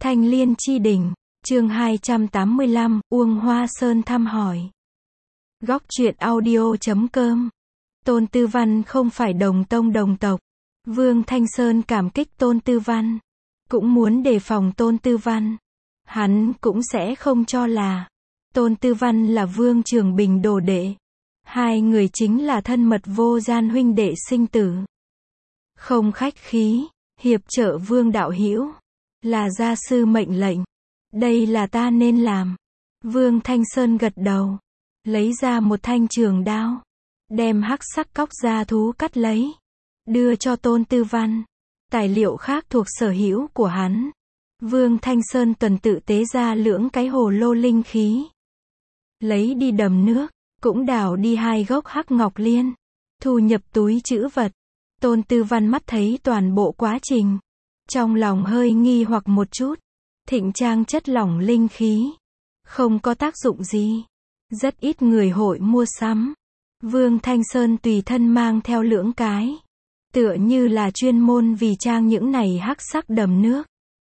Thanh Liên Chi Đỉnh, chương 285, Uông Hoa Sơn thăm hỏi. Góc truyện audio.com. Tôn Tư Văn không phải đồng tông đồng tộc. Vương Thanh Sơn cảm kích Tôn Tư Văn, cũng muốn đề phòng Tôn Tư Văn. Hắn cũng sẽ không cho là Tôn Tư Văn là Vương Trường Bình đồ đệ. Hai người chính là thân mật vô gian huynh đệ sinh tử. Không khách khí, hiệp trợ Vương đạo hữu, là gia sư mệnh lệnh. Đây là ta nên làm. Vương Thanh Sơn gật đầu, lấy ra một thanh trường đao, đem hắc sắc cóc da thú cắt lấy, đưa cho Tôn Tư Văn. Tài liệu khác thuộc sở hữu của hắn. Vương Thanh Sơn tuần tự tế ra lưỡng cái hồ lô linh khí, lấy đi đầm nước, cũng đào đi 2 gốc hắc ngọc liên, thu nhập túi trữ vật. Tôn Tư Văn mắt thấy toàn bộ quá trình, trong lòng hơi nghi hoặc một chút. Thịnh trang chất lỏng linh khí, không có tác dụng gì, rất ít người hội mua sắm. Vương Thanh Sơn tùy thân mang theo lưỡng cái, tựa như là chuyên môn vì trang những này hắc sắc đầm nước.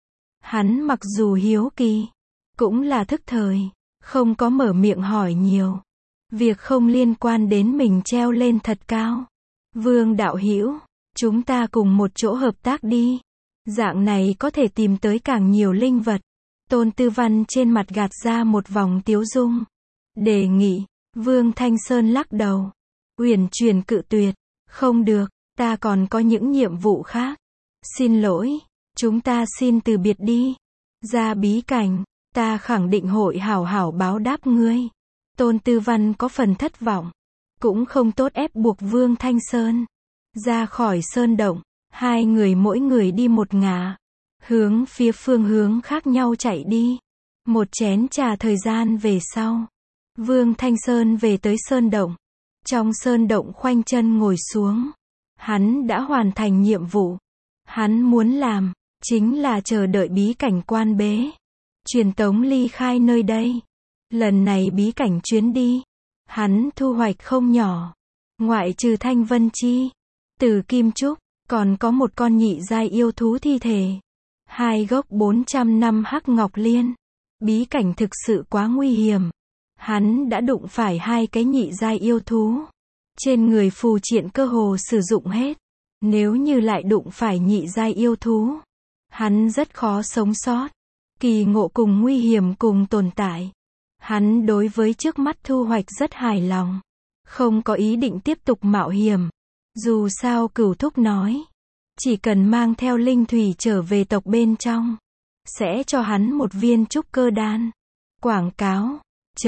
Hắn mặc dù hiếu kỳ, cũng là thức thời, không có mở miệng hỏi nhiều. Việc không liên quan đến mình treo lên thật cao. Vương đạo hữu, chúng ta cùng một chỗ hợp tác đi. Dạng này có thể tìm tới càng nhiều linh vật. Tôn Tư Văn trên mặt gạt ra một vòng tiếu dung. Đề nghị. Vương Thanh Sơn lắc đầu, uyển chuyển cự tuyệt. Không được, ta còn có những nhiệm vụ khác. Xin lỗi, chúng ta xin từ biệt đi. Ra bí cảnh, ta khẳng định hội hảo hảo báo đáp ngươi. Tôn Tư Văn có phần thất vọng, cũng không tốt ép buộc Vương Thanh Sơn. Ra khỏi sơn động, hai người mỗi người đi một ngả, hướng phía phương hướng khác nhau chạy đi. Một chén trà thời gian về sau, Vương Thanh Sơn về tới sơn động. Trong sơn động khoanh chân ngồi xuống. Hắn đã hoàn thành nhiệm vụ. Hắn muốn làm, chính là chờ đợi bí cảnh quan bế, truyền tống ly khai nơi đây. Lần này bí cảnh chuyến đi, hắn thu hoạch không nhỏ. Ngoại trừ Thanh Vân Chi, Từ Kim Trúc, còn có một con nhị giai yêu thú thi thể, 2 gốc 400 năm hắc ngọc liên. Bí cảnh thực sự quá nguy hiểm. Hắn đã đụng phải 2 cái nhị giai yêu thú. Trên người phù triện cơ hồ sử dụng hết. Nếu như lại đụng phải nhị giai yêu thú, hắn rất khó sống sót. Kỳ ngộ cùng nguy hiểm cùng tồn tại. Hắn đối với trước mắt thu hoạch rất hài lòng, không có ý định tiếp tục mạo hiểm. Dù sao Cửu Thúc nói, chỉ cần mang theo linh thủy trở về tộc bên trong, sẽ cho hắn một viên trúc cơ đan. Quảng cáo.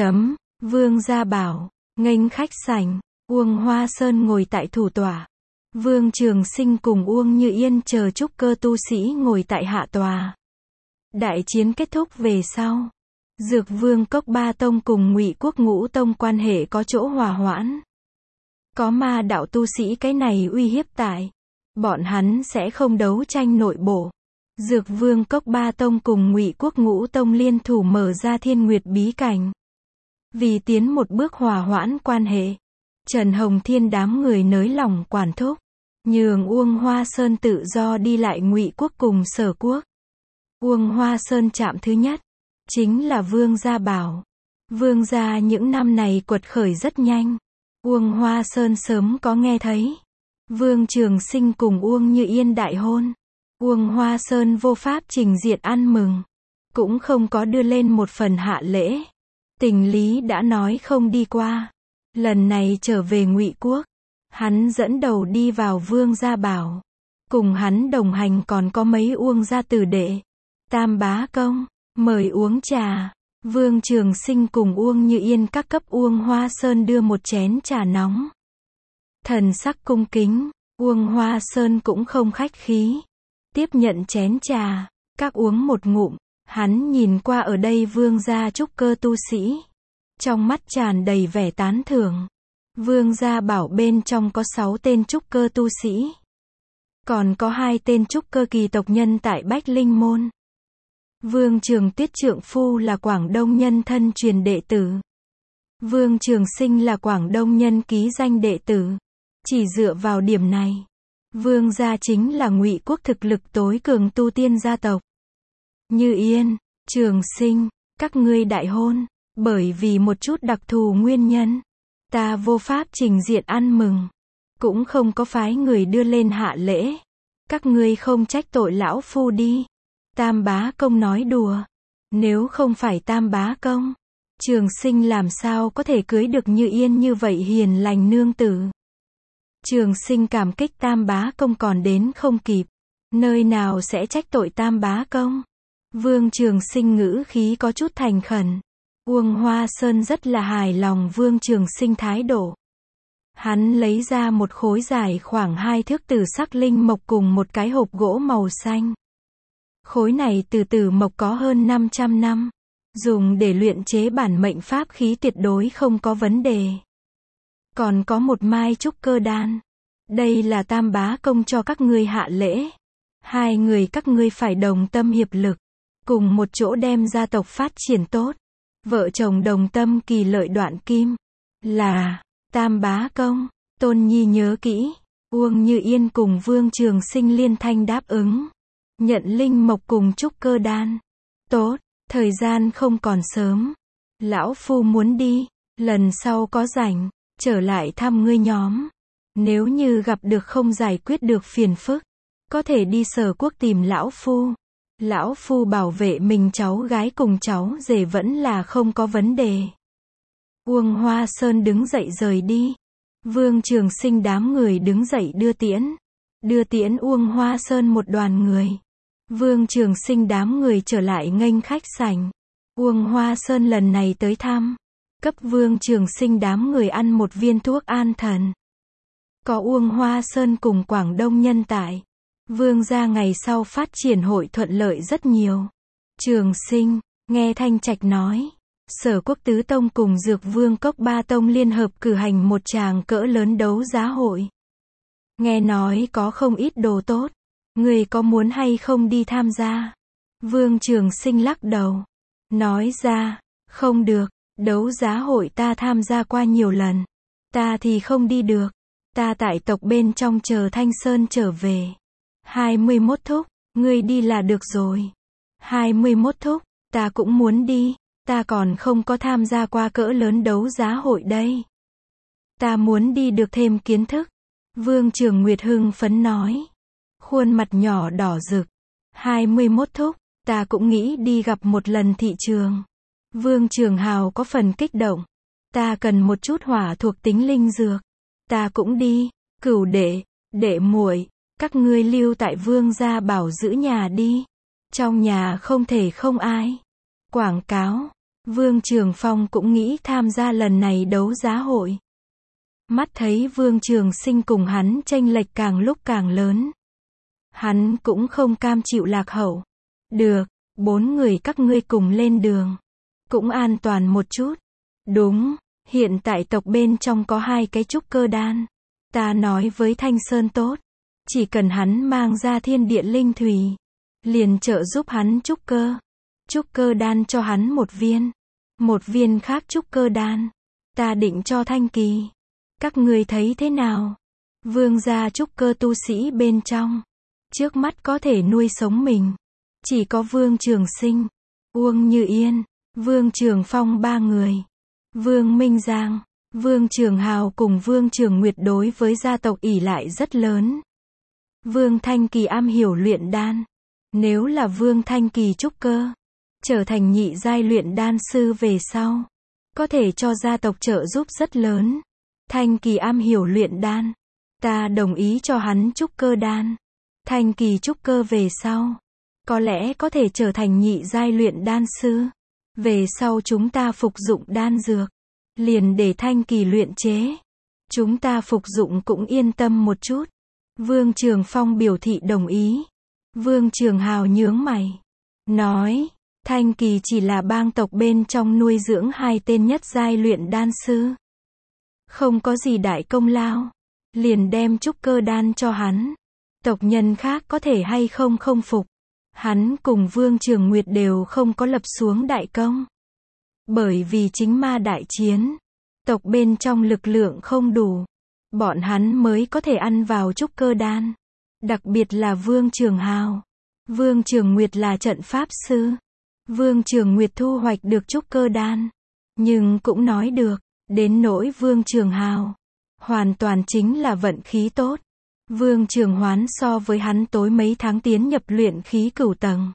Vương Gia Bảo, nghênh khách sảnh, Uông Hoa Sơn ngồi tại thủ tọa. Vương Trường Sinh cùng Uông Như Yên chờ trúc cơ tu sĩ ngồi tại hạ tòa. Đại chiến kết thúc về sau, Dược Vương Cốc Ba Tông cùng Ngụy Quốc Ngũ Tông quan hệ có chỗ hòa hoãn. Có ma đạo tu sĩ cái này uy hiếp tại, bọn hắn sẽ không đấu tranh nội bộ. Dược Vương Cốc Ba Tông cùng Ngụy Quốc Ngũ Tông liên thủ mở ra Thiên Nguyệt bí cảnh. Vì tiến một bước hòa hoãn quan hệ, Trần Hồng Thiên đám người nới lỏng quản thúc, nhường Uông Hoa Sơn tự do đi lại Ngụy Quốc cùng Sở Quốc. Uông Hoa Sơn chạm thứ nhất chính là Vương Gia Bảo. Vương gia những năm này quật khởi rất nhanh. Uông Hoa Sơn sớm có nghe thấy. Vương Trường Sinh cùng Uông Như Yên đại hôn. Uông Hoa Sơn vô pháp trình diện ăn mừng, cũng không có đưa lên một phần hạ lễ. Tình lý đã nói không đi qua. Lần này trở về Ngụy Quốc, hắn dẫn đầu đi vào Vương Gia Bảo. Cùng hắn đồng hành còn có mấy Uông gia tử đệ. Tam bá công, mời uống trà. Vương Trường Sinh cùng Uông Như Yên các cấp Uông Hoa Sơn đưa một chén trà nóng. Thần sắc cung kính, Uông Hoa Sơn cũng không khách khí. Tiếp nhận chén trà, các uống một ngụm, hắn nhìn qua ở đây Vương gia trúc cơ tu sĩ. Trong mắt tràn đầy vẻ tán thưởng. Vương Gia Bảo bên trong có 6 tên trúc cơ tu sĩ. Còn có 2 tên trúc cơ kỳ tộc nhân tại Bách Linh Môn. Vương Trường Tuyết trượng phu là Quảng Đông nhân thân truyền đệ tử. Vương Trường Sinh là Quảng Đông nhân ký danh đệ tử. Chỉ dựa vào điểm này, Vương gia chính là Ngụy Quốc thực lực tối cường tu tiên gia tộc. Như Yên, Trường Sinh, các ngươi đại hôn. Bởi vì một chút đặc thù nguyên nhân, ta vô pháp trình diện ăn mừng. Cũng không có phái người đưa lên hạ lễ. Các ngươi không trách tội lão phu đi. Tam bá công nói đùa. Nếu không phải Tam bá công, Trường Sinh làm sao có thể cưới được Như Yên như vậy hiền lành nương tử. Trường Sinh cảm kích Tam bá công còn đến không kịp. Nơi nào sẽ trách tội Tam bá công. Vương Trường Sinh ngữ khí có chút thành khẩn. Uông Hoa Sơn rất là hài lòng Vương Trường Sinh thái độ. Hắn lấy ra một khối dài khoảng 2 thước tử sắc linh mộc cùng một cái hộp gỗ màu xanh. Khối này từ tử mộc có hơn 500 năm. Dùng để luyện chế bản mệnh pháp khí tuyệt đối không có vấn đề. Còn có một mai trúc cơ đan. Đây là Tam bá công cho các ngươi hạ lễ. 2 người các ngươi phải đồng tâm hiệp lực. Cùng một chỗ đem gia tộc phát triển tốt. Vợ chồng đồng tâm kỳ lợi đoạn kim. Là, Tam bá công, Tôn Nhi nhớ kỹ. Uông Như Yên cùng Vương Trường Sinh liên thanh đáp ứng. Nhận linh mộc cùng trúc cơ đan. Tốt, thời gian không còn sớm. Lão phu muốn đi, lần sau có rảnh, trở lại thăm ngươi nhóm. Nếu như gặp được không giải quyết được phiền phức, có thể đi Sở Quốc tìm lão phu. Lão phu bảo vệ mình cháu gái cùng cháu rể vẫn là không có vấn đề. Uông Hoa Sơn đứng dậy rời đi. Vương Trường Sinh đám người đứng dậy đưa tiễn. Đưa tiễn Uông Hoa Sơn một đoàn người. Vương Trường Sinh đám người trở lại nghênh khách sảnh. Uông Hoa Sơn lần này tới thăm. Cấp Vương Trường Sinh đám người ăn một viên thuốc an thần. Có Uông Hoa Sơn cùng Quảng Đông nhân tại. Vương gia ngày sau phát triển hội thuận lợi rất nhiều. Trường Sinh, nghe Thanh Trạch nói. Sở Quốc Tứ Tông cùng Dược Vương Cốc Ba Tông liên hợp cử hành một tràng cỡ lớn đấu giá hội. Nghe nói có không ít đồ tốt. Người có muốn hay không đi tham gia? Vương Trường Sinh lắc đầu. Nói ra, không được, đấu giá hội ta tham gia qua nhiều lần. Ta thì không đi được. Ta tại tộc bên trong chờ Thanh Sơn trở về. 21 thúc, ngươi đi là được rồi. 21 thúc, ta cũng muốn đi. Ta còn không có tham gia qua cỡ lớn đấu giá hội đây. Ta muốn đi được thêm kiến thức. Vương Trường Nguyệt hưng phấn nói. Khuôn mặt nhỏ đỏ rực. 21 thúc, ta cũng nghĩ đi gặp một lần thị trường. Vương Trường Hào có phần kích động. Ta cần một chút hỏa thuộc tính linh dược. Ta cũng đi. Cửu đệ, đệ muội, các ngươi lưu tại Vương gia bảo giữ nhà đi. Trong nhà không thể không ai. Quảng cáo. Vương Trường Phong cũng nghĩ tham gia lần này đấu giá hội. Mắt thấy Vương Trường Sinh cùng hắn chênh lệch càng lúc càng lớn. Hắn cũng không cam chịu lạc hậu. Được, 4 người các ngươi cùng lên đường. Cũng an toàn một chút. Đúng, hiện tại tộc bên trong có 2 cái trúc cơ đan. Ta nói với Thanh Sơn tốt. Chỉ cần hắn mang ra thiên địa linh thủy. Liền trợ giúp hắn trúc cơ. Trúc cơ đan cho hắn 1 viên. 1 viên khác trúc cơ đan. Ta định cho Thanh Kỳ. Các ngươi thấy thế nào? Vương gia trúc cơ tu sĩ bên trong. Trước mắt có thể nuôi sống mình. Chỉ có Vương Trường Sinh, Uông Như Yên, Vương Trường Phong 3 người. Vương Minh Giang, Vương Trường Hào cùng Vương Trường Nguyệt đối với gia tộc ỷ lại rất lớn. Vương Thanh Kỳ am hiểu luyện đan. Nếu là Vương Thanh Kỳ trúc cơ, trở thành nhị giai luyện đan sư về sau, có thể cho gia tộc trợ giúp rất lớn. Thanh Kỳ am hiểu luyện đan. Ta đồng ý cho hắn trúc cơ đan. Thanh Kỳ trúc cơ về sau, có lẽ có thể trở thành nhị giai luyện đan sư. Về sau chúng ta phục dụng đan dược, liền để Thanh Kỳ luyện chế. Chúng ta phục dụng cũng yên tâm một chút. Vương Trường Phong biểu thị đồng ý. Vương Trường Hào nhướng mày. Nói, Thanh Kỳ chỉ là bang tộc bên trong nuôi dưỡng 2 tên nhất giai luyện đan sư. Không có gì đại công lao. Liền đem trúc cơ đan cho hắn. Tộc nhân khác có thể hay không không phục. Hắn cùng Vương Trường Nguyệt đều không có lập xuống đại công. Bởi vì chính ma đại chiến, tộc bên trong lực lượng không đủ. Bọn hắn mới có thể ăn vào trúc cơ đan. Đặc biệt là Vương Trường Hào. Vương Trường Nguyệt là trận pháp sư. Vương Trường Nguyệt thu hoạch được trúc cơ đan. Nhưng cũng nói được, đến nỗi Vương Trường Hào, hoàn toàn chính là vận khí tốt. Vương Trường Hoán so với hắn tối mấy tháng tiến nhập luyện khí cửu tầng,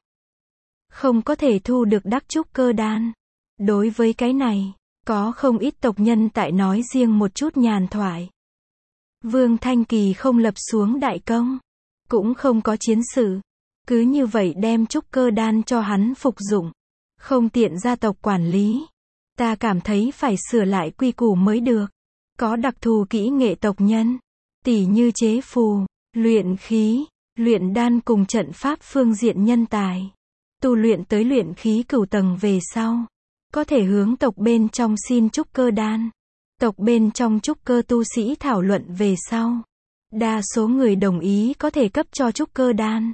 không có thể thu được đắc trúc cơ đan. Đối với cái này, có không ít tộc nhân tại nói riêng một chút nhàn thoại. Vương Thanh Kỳ không lập xuống đại công, cũng không có chiến sự, cứ như vậy đem trúc cơ đan cho hắn phục dụng, không tiện gia tộc quản lý. Ta cảm thấy phải sửa lại quy củ mới được. Có đặc thù kỹ nghệ tộc nhân, tỉ như chế phù, luyện khí, luyện đan cùng trận pháp phương diện nhân tài. Tu luyện tới luyện khí cửu tầng về sau, có thể hướng tộc bên trong xin trúc cơ đan. Tộc bên trong trúc cơ tu sĩ thảo luận về sau, đa số người đồng ý có thể cấp cho trúc cơ đan.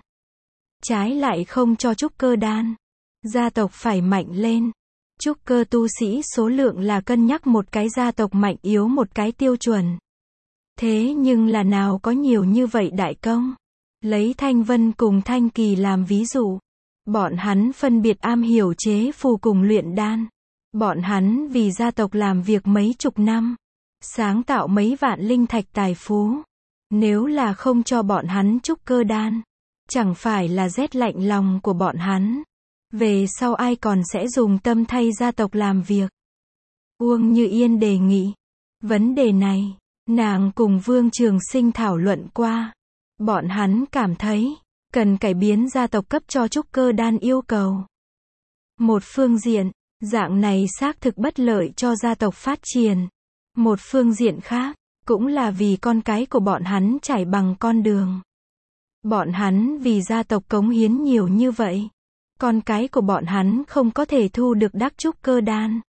Trái lại không cho trúc cơ đan, gia tộc phải mạnh lên. Trúc cơ tu sĩ số lượng là cân nhắc một cái gia tộc mạnh yếu một cái tiêu chuẩn. Thế nhưng là nào có nhiều như vậy đại công. Lấy Thanh Vân cùng Thanh Kỳ làm ví dụ. Bọn hắn phân biệt am hiểu chế phù cùng luyện đan. Bọn hắn vì gia tộc làm việc mấy chục năm, sáng tạo mấy vạn linh thạch tài phú. Nếu là không cho bọn hắn trúc cơ đan, chẳng phải là rét lạnh lòng của bọn hắn. Về sau ai còn sẽ dùng tâm thay gia tộc làm việc. Uông Như Yên đề nghị. Vấn đề này, nàng cùng Vương Trường Sinh thảo luận qua. Bọn hắn cảm thấy, cần cải biến gia tộc cấp cho trúc cơ đan yêu cầu. Một phương diện, dạng này xác thực bất lợi cho gia tộc phát triển. Một phương diện khác, cũng là vì con cái của bọn hắn trải bằng con đường. Bọn hắn vì gia tộc cống hiến nhiều như vậy. Con cái của bọn hắn không có thể thu được đắc trúc cơ đan.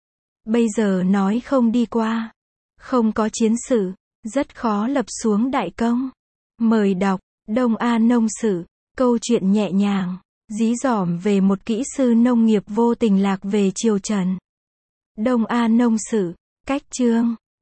Bây giờ nói không đi qua, không có chiến sự, rất khó lập xuống đại công. Mời đọc, Đông A Nông Sử, câu chuyện nhẹ nhàng, dí dỏm về một kỹ sư nông nghiệp vô tình lạc về triều Trần. Đông A Nông Sử, cách chương.